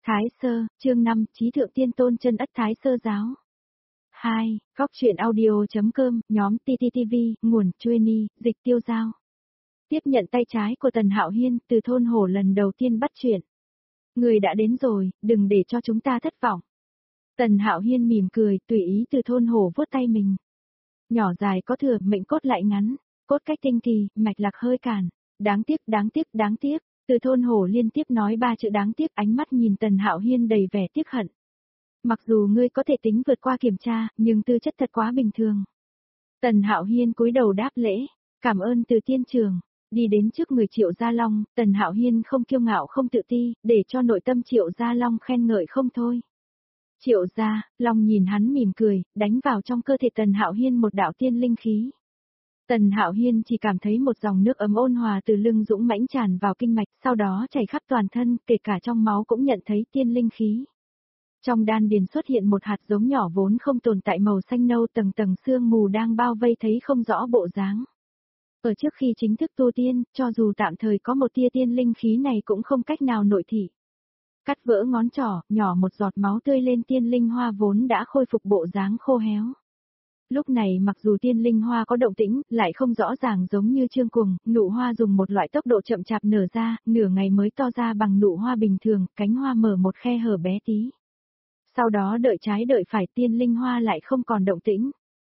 Thái Sơ, chương 5, Chí Thượng Tiên Tôn Chân Ất Thái Sơ Giáo. 2. Góc truyện audio.com, nhóm TTTV, nguồn, Chueni, dịch tiêu giao. Tiếp nhận tay trái của Tần Hạo Hiên, từ thôn hổ lần đầu tiên bắt chuyện. Người đã đến rồi, đừng để cho chúng ta thất vọng. Tần Hạo Hiên mỉm cười, tùy ý từ thôn hổ vuốt tay mình. Nhỏ dài có thừa, mệnh cốt lại ngắn, cốt cách tinh kỳ, mạch lạc hơi cản. Đáng tiếc, đáng tiếc, đáng tiếc. Từ thôn hổ liên tiếp nói 3 chữ đáng tiếc, ánh mắt nhìn Tần Hạo Hiên đầy vẻ tiếc hận. Mặc dù ngươi có thể tính vượt qua kiểm tra, nhưng tư chất thật quá bình thường. Tần Hạo Hiên cúi đầu đáp lễ, cảm ơn từ tiên trường. Đi đến trước người Triệu Gia Long, Tần Hạo Hiên không kiêu ngạo không tự ti, để cho nội tâm Triệu Gia Long khen ngợi không thôi. Triệu Gia Long nhìn hắn mỉm cười, đánh vào trong cơ thể Tần Hạo Hiên một đạo tiên linh khí. Tần Hạo Hiên chỉ cảm thấy một dòng nước ấm ôn hòa từ lưng dũng mãnh tràn vào kinh mạch, sau đó chảy khắp toàn thân, kể cả trong máu cũng nhận thấy tiên linh khí. Trong đan điền xuất hiện một hạt giống nhỏ vốn không tồn tại màu xanh nâu, tầng tầng sương mù đang bao vây thấy không rõ bộ dáng. Ở trước khi chính thức tu tiên, cho dù tạm thời có một tia tiên linh khí này cũng không cách nào nội thị. Cắt vỡ ngón trỏ, nhỏ một giọt máu tươi lên tiên linh hoa vốn đã khôi phục bộ dáng khô héo. Lúc này mặc dù tiên linh hoa có động tĩnh, lại không rõ ràng giống như Trương Cuồng, nụ hoa dùng một loại tốc độ chậm chạp nở ra, nửa ngày mới to ra bằng nụ hoa bình thường, cánh hoa mở một khe hở bé tí. Sau đó đợi trái đợi phải, tiên linh hoa lại không còn động tĩnh.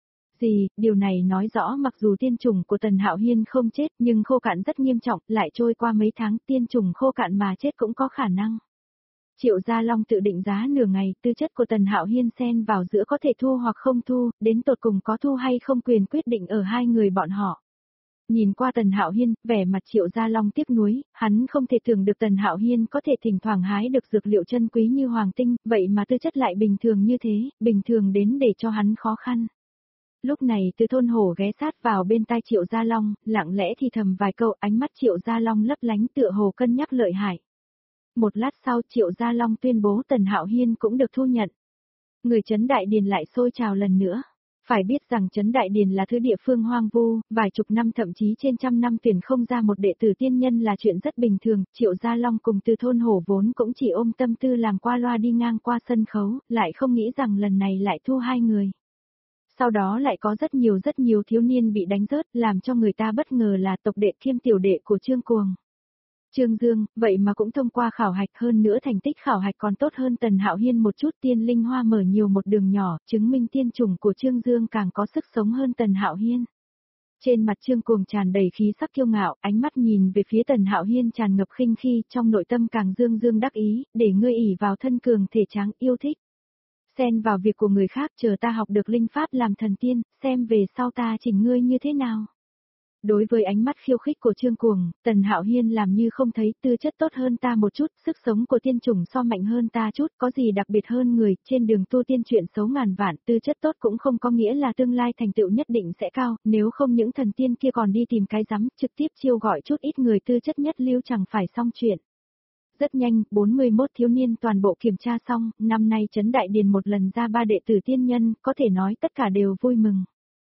Điều này nói rõ mặc dù tiên trùng của Tần Hạo Hiên không chết nhưng khô cạn rất nghiêm trọng, lại trôi qua mấy tháng tiên trùng khô cạn mà chết cũng có khả năng. Triệu Gia Long tự định giá nửa ngày, tư chất của Tần Hạo Hiên xen vào giữa có thể thu hoặc không thu, đến tột cùng có thu hay không quyền quyết định ở hai người bọn họ. Nhìn qua Tần Hạo Hiên, vẻ mặt Triệu Gia Long tiếc nuối, hắn không thể tưởng được Tần Hạo Hiên có thể thỉnh thoảng hái được dược liệu chân quý như hoàng tinh, vậy mà tư chất lại bình thường như thế, bình thường đến để cho hắn khó khăn. Lúc này từ thôn hổ ghé sát vào bên tai Triệu Gia Long, lặng lẽ thì thầm vài câu, ánh mắt Triệu Gia Long lấp lánh tựa hồ cân nhắc lợi hại. Một lát sau Triệu Gia Long tuyên bố Tần Hạo Hiên cũng được thu nhận. Người Trấn Đại Điền lại sôi trào lần nữa. Phải biết rằng Trấn Đại Điền là thứ địa phương hoang vu, vài chục năm thậm chí trên trăm năm tuyển không ra một đệ tử tiên nhân là chuyện rất bình thường. Triệu Gia Long cùng từ thôn hổ vốn cũng chỉ ôm tâm tư làm qua loa đi ngang qua sân khấu, lại không nghĩ rằng lần này lại thu 2 người. Sau đó lại có rất nhiều thiếu niên bị đánh rớt, làm cho người ta bất ngờ là tộc đệ kiêm tiểu đệ của Trương Cuồng. Trương Dương, vậy mà cũng thông qua khảo hạch, hơn nữa thành tích khảo hạch còn tốt hơn Tần Hạo Hiên một chút, tiên linh hoa mở nhiều một đường nhỏ, chứng minh tiên trùng của Trương Dương càng có sức sống hơn Tần Hạo Hiên. Trên mặt Trương Cuồng tràn đầy khí sắc kiêu ngạo, ánh mắt nhìn về phía Tần Hạo Hiên tràn ngập khinh khi, trong nội tâm càng dương đắc ý, để ngươi ỷ vào thân cường thể tráng yêu thích. Xen vào việc của người khác, chờ ta học được linh pháp làm thần tiên, xem về sau ta chỉnh ngươi như thế nào. Đối với ánh mắt khiêu khích của Trương Cuồng, Tần Hạo Hiên làm như không thấy, tư chất tốt hơn ta một chút, sức sống của tiên chủng so mạnh hơn ta chút, có gì đặc biệt hơn người, trên đường tu tiên chuyện xấu ngàn vạn, tư chất tốt cũng không có nghĩa là tương lai thành tựu nhất định sẽ cao, nếu không những thần tiên kia còn đi tìm cái rắm, trực tiếp chiêu gọi chút ít người tư chất nhất lưu chẳng phải xong chuyện. Rất nhanh, 41 thiếu niên toàn bộ kiểm tra xong, năm nay Trấn Đại Điền một lần ra 3 đệ tử tiên nhân, có thể nói tất cả đều vui mừng.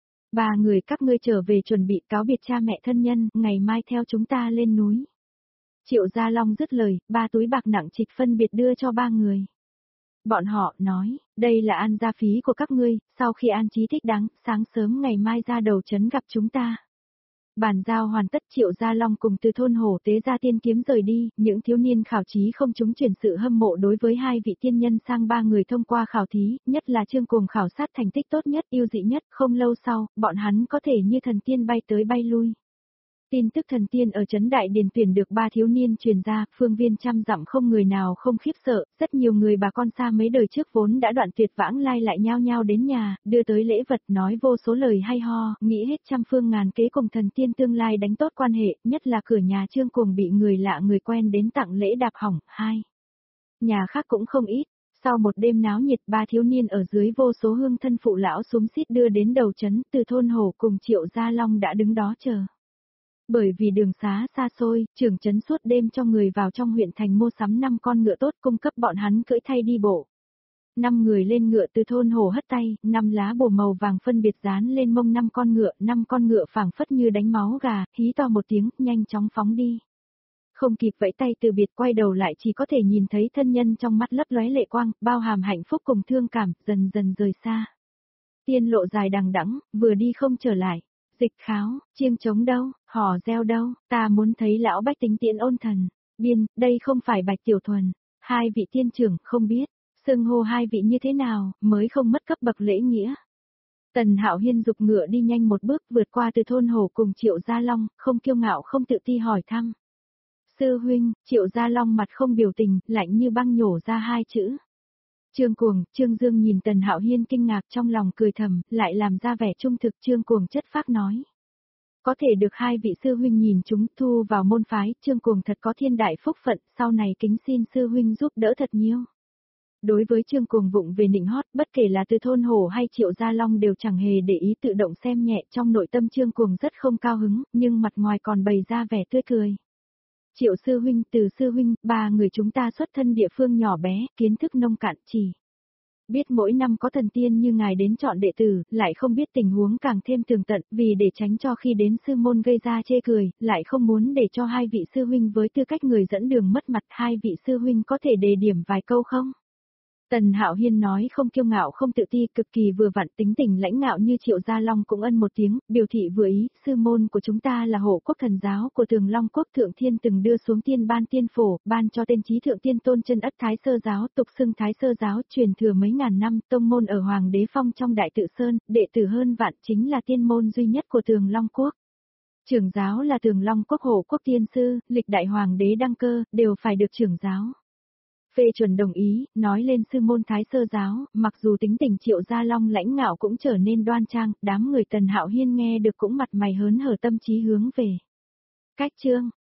3 người các ngươi trở về chuẩn bị cáo biệt cha mẹ thân nhân, ngày mai theo chúng ta lên núi. Triệu Gia Long dứt lời, 3 túi bạc nặng trịch phân biệt đưa cho 3 người. Bọn họ nói, đây là an gia phí của các ngươi, sau khi an trí thích đáng, sáng sớm ngày mai ra đầu trấn gặp chúng ta. Bàn giao hoàn tất, Triệu Gia Long cùng từ thôn hổ tế ra tiên kiếm rời đi, những thiếu niên khảo trí không trúng chuyển sự hâm mộ đối với 2 vị tiên nhân sang 3 người thông qua khảo thí, nhất là Trương Cuồng khảo sát thành tích tốt nhất, yêu dị nhất, không lâu sau, bọn hắn có thể như thần tiên bay tới bay lui. Tin tức thần tiên ở Trấn Đại Điền tuyển được 3 thiếu niên truyền ra, phương viên trăm dặm không người nào không khiếp sợ, rất nhiều người bà con xa mấy đời trước vốn đã đoạn tuyệt vãng lai lại nhao nhao đến nhà, đưa tới lễ vật, nói vô số lời hay ho, nghĩ hết trăm phương ngàn kế cùng thần tiên tương lai đánh tốt quan hệ, nhất là cửa nhà Trương Cuồng bị người lạ người quen đến tặng lễ đạp hỏng. 2. Nhà khác cũng không ít. Sau một đêm náo nhiệt, 3 thiếu niên ở dưới vô số hương thân phụ lão xúm xít đưa đến đầu trấn, từ thôn hổ cùng Triệu Gia Long đã đứng đó chờ. Bởi vì đường xá xa xôi, trưởng trấn suốt đêm cho người vào trong huyện thành mua sắm 5 con ngựa tốt cung cấp bọn hắn cưỡi thay đi bộ. 5 người lên ngựa từ thôn hổ hất tay, 5 lá bùa màu vàng phân biệt dán lên mông 5 con ngựa phảng phất như đánh máu gà, hí to một tiếng, nhanh chóng phóng đi. Không kịp vẫy tay từ biệt, quay đầu lại chỉ có thể nhìn thấy thân nhân trong mắt lấp lóe lệ quang, bao hàm hạnh phúc cùng thương cảm, dần dần rời xa. Tiên lộ dài đằng đẵng, vừa đi không trở lại. Dịch Kháo, chiêng trống đâu, hò reo đâu, ta muốn thấy lão bách tính tiễn ôn thần. Biên, đây không phải Bạch Tiểu Thuần. Hai vị tiên trưởng, không biết, xưng hô hai vị như thế nào, mới không mất cấp bậc lễ nghĩa. Tần Hạo Hiên dục ngựa đi nhanh một bước vượt qua từ thôn hổ cùng Triệu Gia Long, không kiêu ngạo không tự ti hỏi thăm. Sư huynh, Triệu Gia Long mặt không biểu tình, lạnh như băng nhổ ra hai chữ. Trương Cuồng, Trương Dương nhìn Tần Hạo Hiên kinh ngạc trong lòng cười thầm, lại làm ra vẻ trung thực. Trương Cuồng chất phác nói. Có thể được hai vị sư huynh nhìn chúng thu vào môn phái, Trương Cuồng thật có thiên đại phúc phận, sau này kính xin sư huynh giúp đỡ thật nhiều. Đối với Trương Cuồng vụng về nịnh hót, bất kể là từ thôn hổ hay Triệu Gia Long đều chẳng hề để ý, tự động xem nhẹ. Trong nội tâm Trương Cuồng rất không cao hứng, nhưng mặt ngoài còn bày ra vẻ tươi cười. Triệu sư huynh, Từ sư huynh, ba người chúng ta xuất thân địa phương nhỏ bé, kiến thức nông cạn, chỉ biết mỗi năm có thần tiên như ngài đến chọn đệ tử, lại không biết tình huống càng thêm tường tận, vì để tránh cho khi đến sư môn gây ra chê cười, lại không muốn để cho hai vị sư huynh với tư cách người dẫn đường mất mặt. Hai vị sư huynh có thể đề điểm vài câu không? Tần Hạo Hiên nói không kiêu ngạo không tự ti, cực kỳ vừa vặn, tính tình lãnh ngạo như Triệu Gia Long cũng ân một tiếng, biểu thị vừa ý. Sư môn của chúng ta là Hộ Quốc Thần giáo của Tường Long Quốc, Thượng Thiên từng đưa xuống tiên ban tiên phổ, ban cho tên chí Thượng Tiên Tôn Chân Ất Thái Sơ giáo, tục xưng Thái Sơ giáo, truyền thừa mấy ngàn năm, tông môn ở Hoàng Đế Phong trong Đại Tự Sơn, đệ tử hơn vạn, chính là tiên môn duy nhất của Tường Long Quốc. Trưởng giáo là Tường Long Quốc Hộ Quốc tiên sư, lịch đại hoàng đế đăng cơ, đều phải được trưởng giáo phê chuẩn đồng ý. Nói lên sư môn Thái Sơ giáo, mặc dù tính tình Triệu Gia Long lãnh ngạo cũng trở nên đoan trang, đám người Tần Hạo Hiên nghe được cũng mặt mày hớn hở, tâm trí hướng về. Cách chương